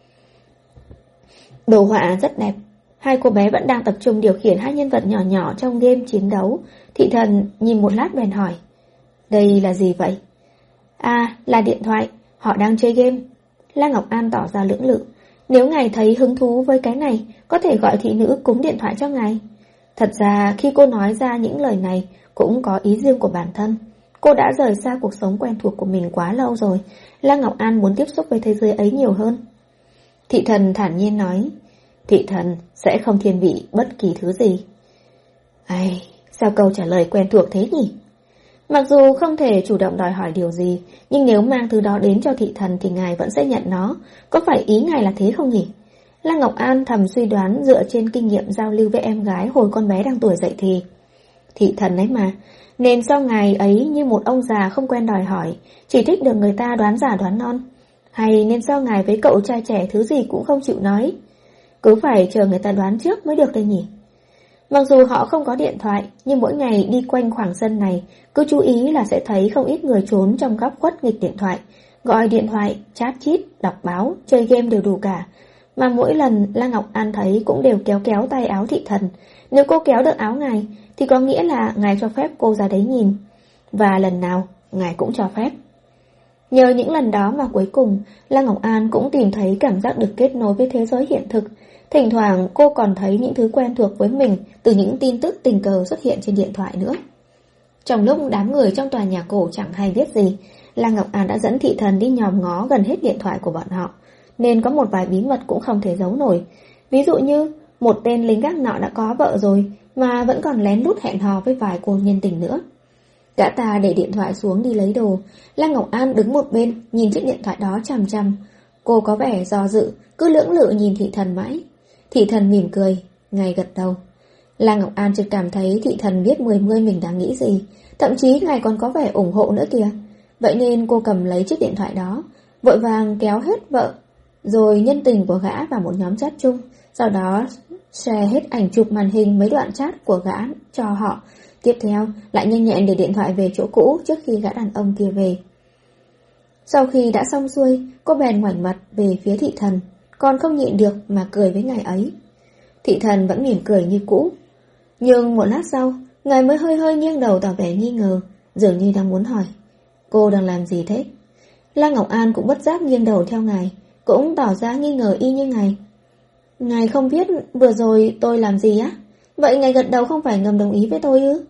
Đồ họa rất đẹp. Hai cô bé vẫn đang tập trung điều khiển hai nhân vật nhỏ nhỏ trong game chiến đấu. Thị Thần nhìn một lát bèn hỏi, đây là gì vậy? À, là điện thoại, họ đang chơi game. La Ngọc An tỏ ra lưỡng lự. Nếu ngài thấy hứng thú với cái này, có thể gọi thị nữ cúng điện thoại cho ngài. Thật ra khi cô nói ra những lời này cũng có ý riêng của bản thân. Cô đã rời xa cuộc sống quen thuộc của mình quá lâu rồi. La Ngọc An muốn tiếp xúc với thế giới ấy nhiều hơn. Thị Thần thản nhiên nói, Thị Thần sẽ không thiên vị bất kỳ thứ gì. Ai, sao câu trả lời quen thuộc thế nhỉ? Mặc dù không thể chủ động đòi hỏi điều gì, nhưng nếu mang thứ đó đến cho Thị Thần thì ngài vẫn sẽ nhận nó. Có phải ý ngài là thế không nhỉ? La Ngọc An thầm suy đoán dựa trên kinh nghiệm giao lưu với em gái hồi con bé đang tuổi dậy thì. Thị Thần ấy mà, nên sao ngài ấy như một ông già không quen đòi hỏi, chỉ thích được người ta đoán giả đoán non? Hay nên sao ngài với cậu trai trẻ thứ gì cũng không chịu nói? Cứ phải chờ người ta đoán trước mới được đây nhỉ? Mặc dù họ không có điện thoại, nhưng mỗi ngày đi quanh khoảng sân này, cứ chú ý là sẽ thấy không ít người trốn trong góc khuất nghịch điện thoại, gọi điện thoại, chat chít, đọc báo, chơi game đều đủ cả. Mà mỗi lần La Ngọc An thấy cũng đều kéo kéo tay áo Thị Thần. Nếu cô kéo được áo ngài, thì có nghĩa là ngài cho phép cô ra đấy nhìn. Và lần nào, ngài cũng cho phép. Nhờ những lần đó mà cuối cùng, La Ngọc An cũng tìm thấy cảm giác được kết nối với thế giới hiện thực. Thỉnh thoảng cô còn thấy những thứ quen thuộc với mình từ những tin tức tình cờ xuất hiện trên điện thoại nữa. Trong lúc đám người trong tòa nhà cổ chẳng hay biết gì, La Ngọc An đã dẫn Thị Thần đi nhòm ngó gần hết điện thoại của bọn họ, nên có một vài bí mật cũng không thể giấu nổi. Ví dụ như, một tên lính gác nọ đã có vợ rồi mà vẫn còn lén lút hẹn hò với vài cô nhân tình nữa. Gã ta để điện thoại xuống đi lấy đồ. La Ngọc An đứng một bên nhìn chiếc điện thoại đó chằm chằm. Cô có vẻ do dự, cứ lưỡng lự nhìn Thị Thần mãi. Thị Thần mỉm cười, ngài gật đầu. La Ngọc An chợt cảm thấy Thị Thần biết mười mươi mình đang nghĩ gì, thậm chí ngài còn có vẻ ủng hộ nữa kìa. Vậy nên cô cầm lấy chiếc điện thoại đó, vội vàng kéo hết vợ rồi nhân tình của gã vào một nhóm chat chung, sau đó share hết ảnh chụp màn hình mấy đoạn chat của gã cho họ. Tiếp theo lại nhanh nhẹn để điện thoại về chỗ cũ trước khi gã đàn ông kia về. Sau khi đã xong xuôi, cô bèn ngoảnh mặt về phía Thị Thần, còn không nhịn được mà cười với ngài ấy. Thị Thần vẫn mỉm cười như cũ, nhưng một lát sau, ngài mới hơi hơi nghiêng đầu tỏ vẻ nghi ngờ, dường như đang muốn hỏi, cô đang làm gì thế? La Ngọc An cũng bất giác nghiêng đầu theo ngài, cũng tỏ ra nghi ngờ y như ngài. Ngài không biết vừa rồi tôi làm gì á? Vậy ngài gật đầu không phải ngầm đồng ý với tôi ư?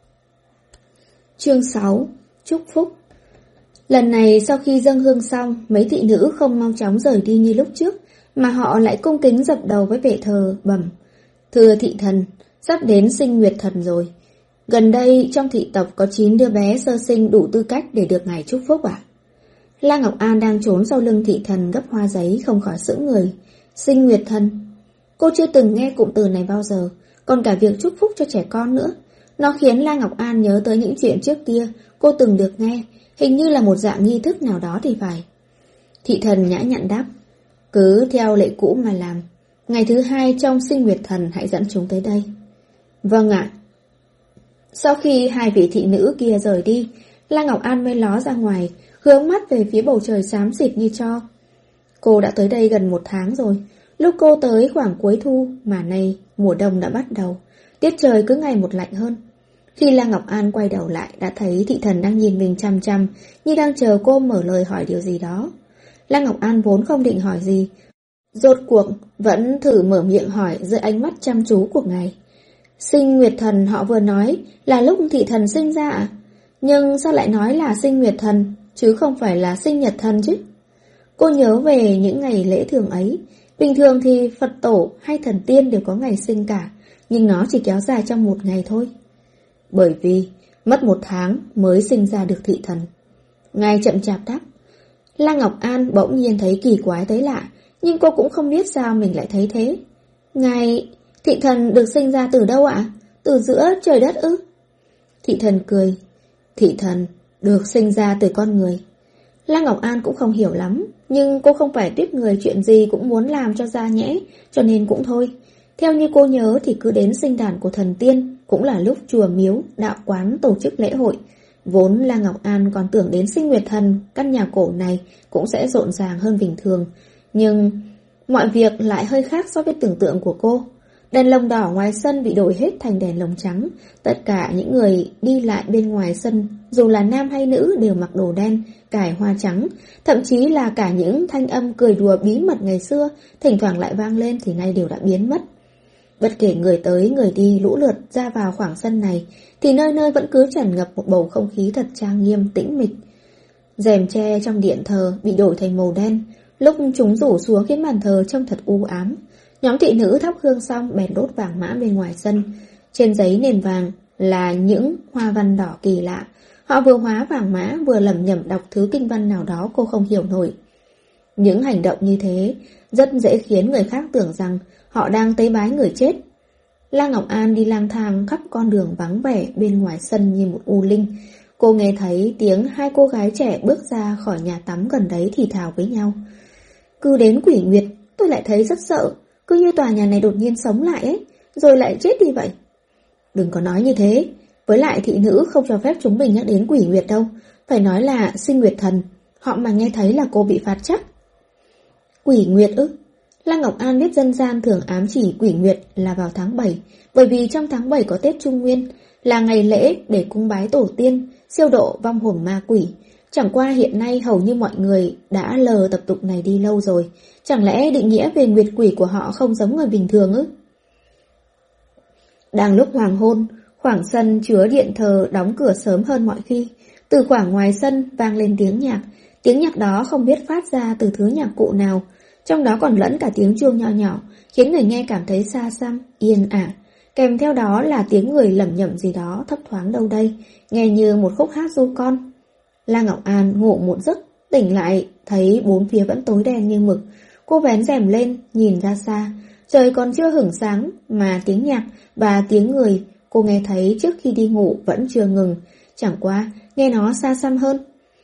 Chương 6. Chúc phúc. Lần này sau khi dâng hương xong, mấy thị nữ không mau chóng rời đi như lúc trước, mà họ lại cung kính dập đầu với bệ thờ bẩm: Thưa thị thần, sắp đến sinh nguyệt thần rồi. Gần đây trong thị tộc có 9 đứa bé sơ sinh đủ tư cách để được ngài chúc phúc ạ. La Ngọc An đang trốn sau lưng thị thần gấp hoa giấy không khỏi sững người. Sinh nguyệt thần. Cô chưa từng nghe cụm từ này bao giờ, còn cả việc chúc phúc cho trẻ con nữa. Nó khiến La Ngọc An nhớ tới những chuyện trước kia cô từng được nghe, hình như là một dạng nghi thức nào đó thì phải. Thị thần nhã nhặn đáp: Cứ theo lệ cũ mà làm. Ngày thứ 2 trong sinh nguyệt thần hãy dẫn chúng tới đây. Vâng ạ. Sau khi hai vị thị nữ kia rời đi, La Ngọc An mới ló ra ngoài, hướng mắt về phía bầu trời xám xịt như tro. Cô đã tới đây gần 1 tháng rồi. Lúc cô tới khoảng cuối thu, mà nay mùa đông đã bắt đầu, tiết trời cứ ngày một lạnh hơn. Khi La Ngọc An quay đầu lại, đã thấy thị thần đang nhìn mình chăm chăm, như đang chờ cô mở lời hỏi điều gì đó. La Ngọc An vốn không định hỏi gì, rốt cuộc vẫn thử mở miệng hỏi dưới ánh mắt chăm chú của ngài. Sinh nguyệt thần họ vừa nói là lúc thị thần sinh ra ạ? Nhưng sao lại nói là sinh nguyệt thần, chứ không phải là sinh nhật thần chứ? Cô nhớ về những ngày lễ thường ấy. Bình thường thì Phật tổ hay thần tiên đều có ngày sinh cả, nhưng nó chỉ kéo dài trong 1 ngày thôi. Bởi vì mất 1 tháng mới sinh ra được thị thần. Ngài chậm chạp đáp. La Ngọc An bỗng nhiên thấy kỳ quái tới lạ, nhưng cô cũng không biết sao mình lại thấy thế. Thị thần được sinh ra từ đâu ạ? Từ giữa trời đất ư? Thị thần cười. Thị thần được sinh ra từ con người. Lăng Ngọc An cũng không hiểu lắm, nhưng cô không phải tuyết người chuyện gì cũng muốn làm cho ra nhẽ, cho nên cũng thôi. Theo như cô nhớ thì cứ đến sinh đàn của thần tiên, cũng là lúc chùa miếu, đạo quán tổ chức lễ hội. Vốn Lăng Ngọc An còn tưởng đến sinh nguyệt thần, căn nhà cổ này cũng sẽ rộn ràng hơn bình thường. Nhưng mọi việc lại hơi khác so với tưởng tượng của cô. Đèn lồng đỏ ngoài sân bị đổi hết thành đèn lồng trắng. Tất cả những người đi lại bên ngoài sân, dù là nam hay nữ, đều mặc đồ đen, cài hoa trắng. Thậm chí là cả những thanh âm cười đùa bí mật ngày xưa, thỉnh thoảng lại vang lên thì nay đều đã biến mất. Bất kể người tới người đi lũ lượt ra vào khoảng sân này, thì nơi nơi vẫn cứ tràn ngập một bầu không khí thật trang nghiêm tĩnh mịch. Rèm tre trong điện thờ bị đổi thành màu đen, lúc chúng rủ xuống khiến bàn thờ trông thật u ám. Nhóm thị nữ thắp hương xong bèn đốt vàng mã bên ngoài sân. Trên giấy nền vàng là những hoa văn đỏ kỳ lạ. Họ vừa hóa vàng mã vừa lẩm nhẩm đọc thứ kinh văn nào đó cô không hiểu nổi. Những hành động như thế rất dễ khiến người khác tưởng rằng họ đang tế bái người chết. Lăng Ngọc An đi lang thang khắp con đường vắng vẻ bên ngoài sân như một u linh. Cô nghe thấy tiếng hai cô gái trẻ bước ra khỏi nhà tắm gần đấy thì thào với nhau. Cứ đến Quỷ Nguyệt tôi lại thấy rất sợ, cứ như tòa nhà này đột nhiên sống lại ấy, rồi lại chết đi vậy. Đừng có nói như thế, với lại thị nữ không cho phép chúng mình nhắc đến Quỷ Nguyệt đâu, phải nói là sinh nguyệt thần, họ mà nghe thấy là cô bị phạt chắc. Quỷ Nguyệt ư? Lăng Ngọc An biết dân gian thường ám chỉ Quỷ Nguyệt là vào tháng 7, bởi vì trong tháng 7 có Tết Trung Nguyên, là ngày lễ để cúng bái tổ tiên, siêu độ vong hồn ma quỷ. Chẳng qua hiện nay hầu như mọi người đã lờ tập tục này đi lâu rồi, chẳng lẽ định nghĩa về nguyệt quỷ của họ không giống người bình thường ư? Đang lúc hoàng hôn, khoảng sân chứa điện thờ đóng cửa sớm hơn mọi khi. Từ khoảng ngoài sân vang lên tiếng nhạc đó không biết phát ra từ thứ nhạc cụ nào, trong đó còn lẫn cả tiếng chuông nhỏ nhỏ, khiến người nghe cảm thấy xa xăm, yên ả. Kèm theo đó là tiếng người lẩm nhẩm gì đó thấp thoáng đâu đây, nghe như một khúc hát ru con. Lăng Ngọc An ngủ một giấc, tỉnh lại thấy bốn phía vẫn tối đen như mực. Cô vén rèm lên, nhìn ra xa, trời còn chưa hửng sáng mà tiếng nhạc và tiếng người cô nghe thấy trước khi đi ngủ vẫn chưa ngừng, chẳng qua nghe nó xa xăm hơn.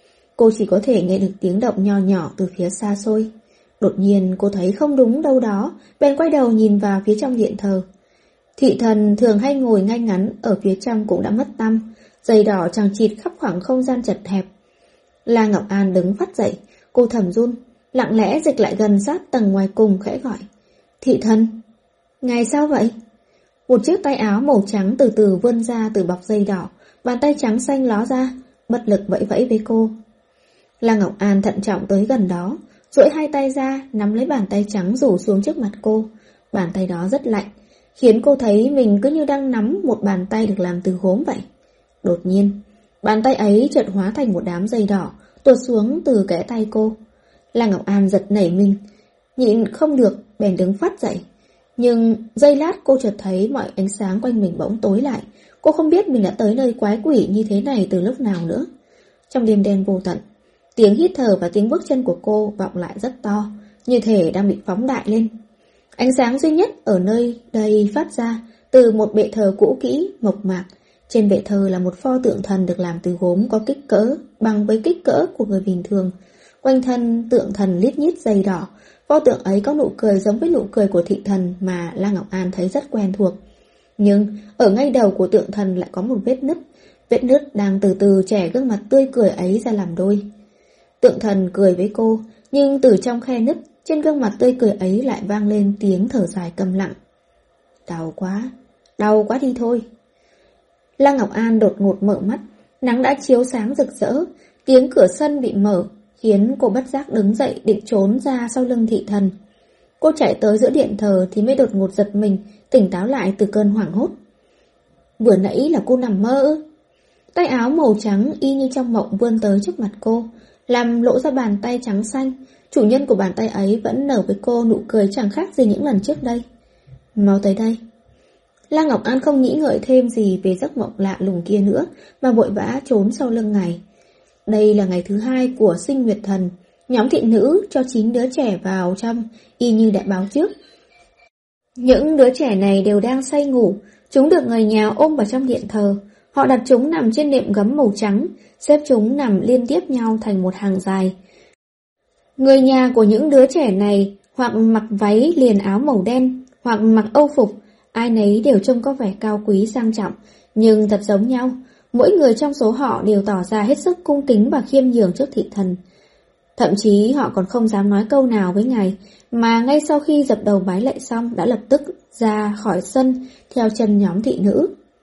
Cô chỉ có thể nghe được tiếng động nho nhỏ từ phía xa xôi. Đột nhiên cô thấy không đúng đâu đó, bèn quay đầu nhìn vào phía trong điện thờ. Thị thần thường hay ngồi ngay ngắn ở phía trong cũng đã mất tăm, giày đỏ chằng chịt khắp khoảng không gian chật hẹp. Lăng Ngọc An đứng phắt dậy, cô thầm run, lặng lẽ dịch lại gần sát tầng ngoài cùng khẽ gọi. Thị thần, ngài sao vậy? Một chiếc tay áo màu trắng từ từ vươn ra từ bọc dây đỏ, bàn tay trắng xanh ló ra, bất lực vẫy vẫy với cô. Lăng Ngọc An thận trọng tới gần đó, duỗi hai tay ra nắm lấy bàn tay trắng rủ xuống trước mặt cô. Bàn tay đó rất lạnh, khiến cô thấy mình cứ như đang nắm một bàn tay được làm từ gốm vậy. Đột nhiên, bàn tay ấy chợt hóa thành một đám dây đỏ tuột xuống từ kẽ tay cô. Lăng Ngọc An giật nảy mình, nhịn không được bèn đứng phắt dậy. Nhưng giây lát cô chợt thấy mọi ánh sáng quanh mình bỗng tối lại. Cô không biết mình đã tới nơi quái quỷ như thế này từ lúc nào nữa. Trong đêm đen vô tận, tiếng hít thở và tiếng bước chân của cô vọng lại rất to, như thể đang bị phóng đại lên. Ánh sáng duy nhất ở nơi đây phát ra từ một bệ thờ cũ kỹ, mộc mạc. Trên bệ thờ là một pho tượng thần được làm từ gốm có kích cỡ bằng với kích cỡ của người bình thường. Quanh thân tượng thần lít nhít dây đỏ. Pho tượng ấy có nụ cười giống với nụ cười của thị thần mà Lăng Ngọc An thấy rất quen thuộc. Nhưng ở ngay đầu của tượng thần lại có một vết nứt. Vết nứt đang từ từ chẻ gương mặt tươi cười ấy ra làm đôi. Tượng thần cười với cô, nhưng từ trong khe nứt, trên gương mặt tươi cười ấy lại vang lên tiếng thở dài câm lặng. Đau quá đi thôi. Lăng Ngọc An đột ngột mở mắt, nắng đã chiếu sáng rực rỡ, tiếng cửa sân bị mở, khiến cô bất giác đứng dậy định trốn ra sau lưng thị thần. Cô chạy tới giữa điện thờ thì mới đột ngột giật mình, tỉnh táo lại từ cơn hoảng hốt. Vừa nãy là cô nằm mơ ư? Tay áo màu trắng y như trong mộng vươn tới trước mặt cô, làm lộ ra bàn tay trắng xanh. Chủ nhân của bàn tay ấy vẫn nở với cô nụ cười chẳng khác gì những lần trước đây. Mau tới đây. Lăng Ngọc An không nghĩ ngợi thêm gì về giấc mộng lạ lùng kia nữa, mà vội vã trốn sau lưng ngài. Đây là ngày thứ 2 của sinh nguyệt thần. Nhóm thị nữ cho 9 đứa trẻ vào trong, y như đã báo trước. Những đứa trẻ này đều đang say ngủ, chúng được người nhà ôm vào trong điện thờ. Họ đặt chúng nằm trên nệm gấm màu trắng, xếp chúng nằm liên tiếp nhau thành một hàng dài. Người nhà của những đứa trẻ này hoặc mặc váy liền áo màu đen, hoặc mặc âu phục, ai nấy đều trông có vẻ cao quý sang trọng, nhưng thật giống nhau. Mỗi người trong số họ đều tỏ ra hết sức cung kính và khiêm nhường trước thị thần. Thậm chí họ còn không dám nói câu nào với ngài, mà ngay sau khi dập đầu bái lạy xong đã lập tức ra khỏi sân theo chân nhóm thị nữ.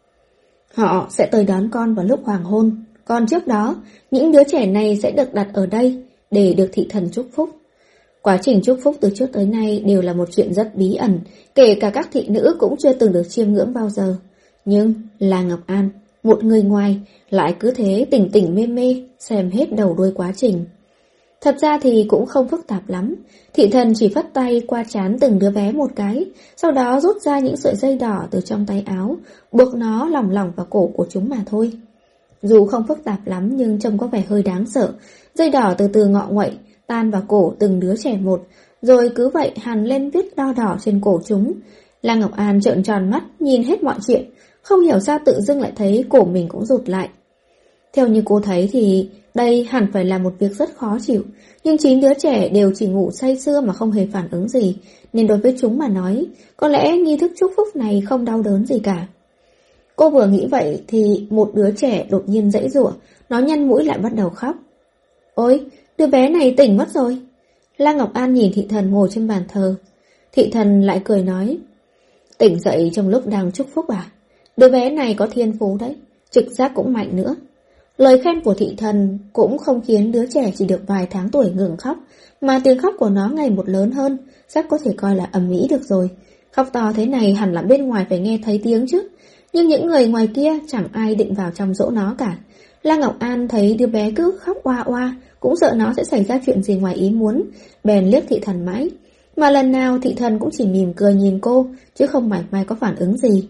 Họ sẽ tới đón con vào lúc hoàng hôn, còn trước đó, những đứa trẻ này sẽ được đặt ở đây để được thị thần chúc phúc. Quá trình chúc phúc từ trước tới nay đều là một chuyện rất bí ẩn, kể cả các thị nữ cũng chưa từng được chiêm ngưỡng bao giờ. Nhưng La Ngọc An, một người ngoài, lại cứ thế tỉnh tỉnh mê mê, xem hết đầu đuôi quá trình. Thật ra thì cũng không phức tạp lắm, thị thần chỉ phất tay qua trán từng đứa bé một cái, sau đó rút ra những sợi dây đỏ từ trong tay áo, buộc nó lỏng lỏng vào cổ của chúng mà thôi. Dù không phức tạp lắm nhưng trông có vẻ hơi đáng sợ, dây đỏ từ từ ngọ nguậy, tan vào cổ từng đứa trẻ một, rồi cứ vậy hằn lên vết đo đỏ trên cổ chúng. La Ngọc An trợn tròn mắt nhìn hết mọi chuyện, không hiểu sao tự dưng lại thấy cổ mình cũng rụt lại. Theo như cô thấy thì đây hẳn phải là một việc rất khó chịu, nhưng 9 đứa trẻ đều chỉ ngủ say sưa mà không hề phản ứng gì, nên đối với chúng mà nói, có lẽ nghi thức chúc phúc này không đau đớn gì cả. Cô vừa nghĩ vậy thì một đứa trẻ đột nhiên giãy giụa, nó nhăn mũi lại bắt đầu khóc. Ôi, đứa bé này tỉnh mất rồi. La Ngọc An nhìn thị thần ngồi trên bàn thờ. Thị thần lại cười nói, tỉnh dậy trong lúc đang chúc phúc à? Đứa bé này có thiên phú đấy, trực giác cũng mạnh nữa. Lời khen của thị thần cũng không khiến đứa trẻ chỉ được vài tháng tuổi ngừng khóc, mà tiếng khóc của nó ngày một lớn hơn, chắc có thể coi là ầm ĩ được rồi. Khóc to thế này hẳn là bên ngoài phải nghe thấy tiếng chứ. Nhưng những người ngoài kia chẳng ai định vào trong dỗ nó cả. La Ngọc An thấy đứa bé cứ khóc oa oa, cũng sợ nó sẽ xảy ra chuyện gì ngoài ý muốn, bèn liếc thị thần mãi. Mà lần nào thị thần cũng chỉ mỉm cười nhìn cô, chứ không mảy may có phản ứng gì.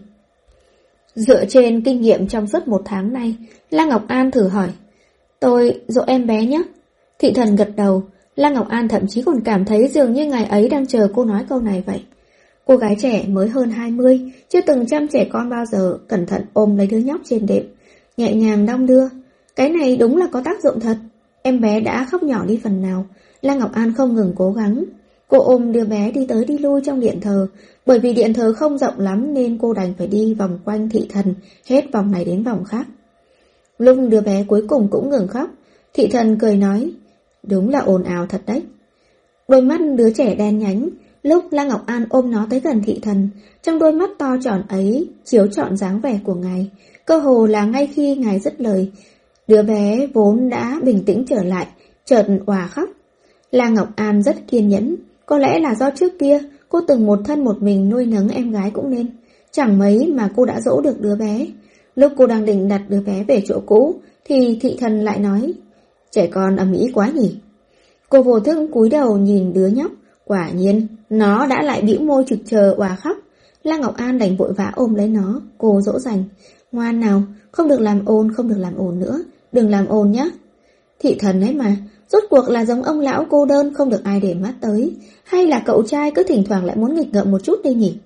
Dựa trên kinh nghiệm trong suốt 1 tháng nay, La Ngọc An thử hỏi, tôi dỗ em bé nhé. Thị thần gật đầu, La Ngọc An thậm chí còn cảm thấy dường như ngày ấy đang chờ cô nói câu này vậy. Cô gái trẻ mới hơn 20, chưa từng chăm trẻ con bao giờ, cẩn thận ôm lấy đứa nhóc trên đệm, nhẹ nhàng đong đưa. Cái này đúng là có tác dụng thật. Em bé đã khóc nhỏ đi phần nào. La Ngọc An không ngừng cố gắng. Cô ôm đứa bé đi tới đi lui trong điện thờ. Bởi vì điện thờ không rộng lắm nên cô đành phải đi vòng quanh thị thần, hết vòng này đến vòng khác. Lúc đứa bé cuối cùng cũng ngừng khóc, thị thần cười nói, đúng là ồn ào thật đấy. Đôi mắt đứa trẻ đen nhánh. Lúc La Ngọc An ôm nó tới gần thị thần, trong đôi mắt to tròn ấy chiếu trọn dáng vẻ của ngài. Cơ hồ là ngay khi ngài dứt lời, đứa bé vốn đã bình tĩnh trở lại, chợt òa khóc. La Ngọc An rất kiên nhẫn, có lẽ là do trước kia cô từng một thân một mình nuôi nấng em gái cũng nên. Chẳng mấy mà cô đã dỗ được đứa bé. Lúc cô đang định đặt đứa bé về chỗ cũ thì thị thần lại nói, trẻ con ầm ĩ quá nhỉ. Cô vô thức cúi đầu nhìn đứa nhóc, quả nhiên nó đã lại bĩu môi trực chờ òa khóc. La Ngọc An đành vội vã ôm lấy nó, cô dỗ dành, ngoan nào, không được làm ồn, không được làm ồn nữa, đừng làm ồn nhé. Thị thần ấy mà, rốt cuộc là giống ông lão cô đơn không được ai để mắt tới, hay là cậu trai cứ thỉnh thoảng lại muốn nghịch ngợm một chút đây nhỉ?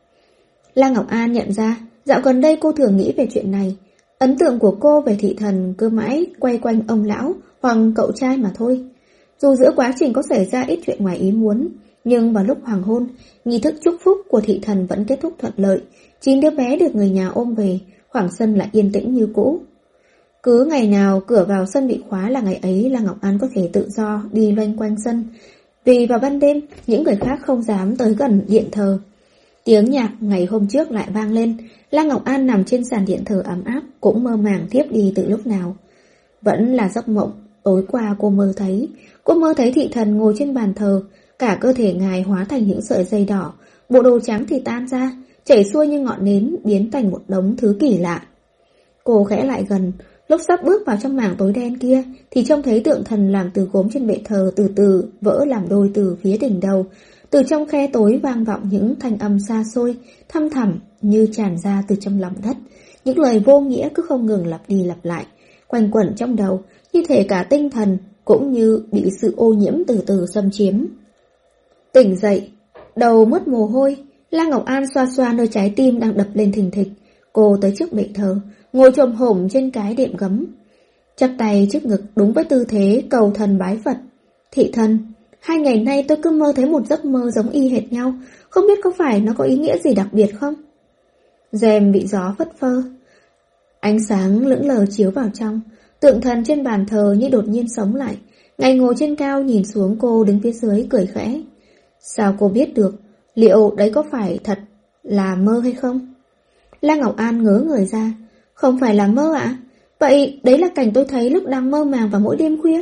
La Ngọc An nhận ra, dạo gần đây cô thường nghĩ về chuyện này. Ấn tượng của cô về thị thần cứ mãi quay quanh ông lão hoặc cậu trai mà thôi. Dù giữa quá trình có xảy ra ít chuyện ngoài ý muốn, nhưng vào lúc hoàng hôn, nghi thức chúc phúc của thị thần vẫn kết thúc thuận lợi. 9 đứa bé được người nhà ôm về, khoảng sân lại yên tĩnh như cũ. Cứ ngày nào cửa vào sân bị khóa là ngày ấy La Ngọc An có thể tự do đi loanh quanh sân. Vì vào ban đêm, những người khác không dám tới gần điện thờ. Tiếng nhạc ngày hôm trước lại vang lên, La Ngọc An nằm trên sàn điện thờ ấm áp, cũng mơ màng thiếp đi từ lúc nào. Vẫn là giấc mộng, tối qua cô mơ thấy thị thần ngồi trên bàn thờ, cả cơ thể ngài hóa thành những sợi dây đỏ, bộ đồ trắng thì tan ra, chảy xuôi như ngọn nến, biến thành một đống thứ kỳ lạ. Cô khẽ lại gần, lúc sắp bước vào trong mảng tối đen kia, thì trông thấy tượng thần làm từ gốm trên bệ thờ từ từ vỡ làm đôi từ phía đỉnh đầu. Từ trong khe tối vang vọng những thanh âm xa xôi, thăm thẳm như tràn ra từ trong lòng đất. Những lời vô nghĩa cứ không ngừng lặp đi lặp lại, quanh quẩn trong đầu, như thể cả tinh thần cũng như bị sự ô nhiễm từ từ xâm chiếm. Tỉnh dậy, đầu mất mồ hôi, La Ngọc An xoa xoa nơi trái tim đang đập lên thình thịch. Cô tới trước bệ thờ, ngồi chồm hổm trên cái đệm gấm, chắp tay trước ngực đúng với tư thế cầu thần bái Phật. Thị thần, 2 ngày nay tôi cứ mơ thấy một giấc mơ giống y hệt nhau, không biết có phải nó có ý nghĩa gì đặc biệt không? Rèm bị gió phất phơ, ánh sáng lững lờ chiếu vào trong, tượng thần trên bàn thờ như đột nhiên sống lại. Ngày ngồi trên cao nhìn xuống cô đứng phía dưới cười khẽ. Sao cô biết được, liệu đấy có phải thật là mơ hay không? La Ngọc An ngớ người ra. Không phải là mơ ạ? Vậy đấy là cảnh tôi thấy lúc đang mơ màng vào mỗi đêm khuya.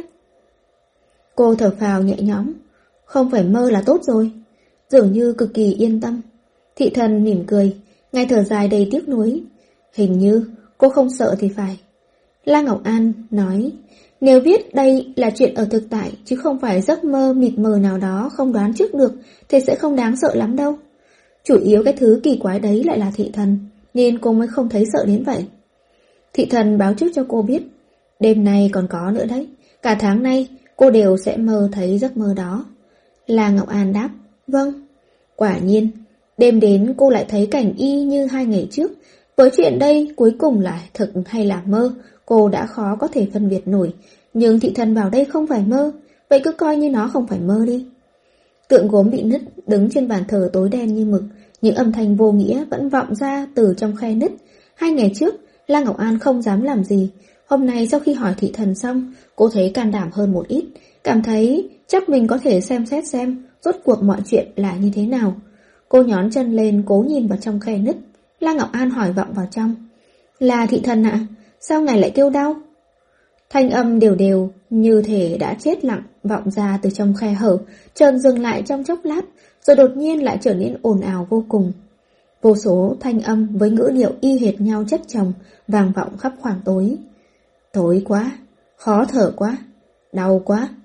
Cô thở phào nhẹ nhõm. Không phải mơ là tốt rồi. Dường như cực kỳ yên tâm. Thị thần mỉm cười, ngay thở dài đầy tiếc nuối. Hình như cô không sợ thì phải. La Ngọc An nói, nếu biết đây là chuyện ở thực tại chứ không phải giấc mơ mịt mờ nào đó không đoán trước được thì sẽ không đáng sợ lắm đâu. Chủ yếu cái thứ kỳ quái đấy lại là thị thần, nên cô mới không thấy sợ đến vậy. Thị thần báo trước cho cô biết, đêm nay còn có nữa đấy, cả tháng nay cô đều sẽ mơ thấy giấc mơ đó. La Ngọc An đáp, vâng. Quả nhiên, đêm đến cô lại thấy cảnh y như 2 ngày trước. Với chuyện đây cuối cùng là thực hay là mơ, cô đã khó có thể phân biệt nổi. Nhưng thị thần bảo đây không phải mơ, vậy cứ coi như nó không phải mơ đi. Tượng gốm bị nứt đứng trên bàn thờ tối đen như mực, những âm thanh vô nghĩa vẫn vọng ra từ trong khe nứt. 2 ngày trước, La Ngọc An không dám làm gì. Hôm nay sau khi hỏi thị thần xong, cô thấy can đảm hơn một ít, cảm thấy chắc mình có thể xem xét xem rốt cuộc mọi chuyện là như thế nào. Cô nhón chân lên cố nhìn vào trong khe nứt. La Ngọc An hỏi vọng vào trong, là thị thần ạ? Sao ngài lại kêu đau? Thanh âm đều đều như thể đã chết lặng vọng ra từ trong khe hở, chợt dừng lại trong chốc lát, rồi đột nhiên lại trở nên ồn ào vô cùng. Vô số thanh âm với ngữ điệu y hệt nhau chất chồng vang vọng khắp khoảng tối. Tối quá, khó thở quá, đau quá,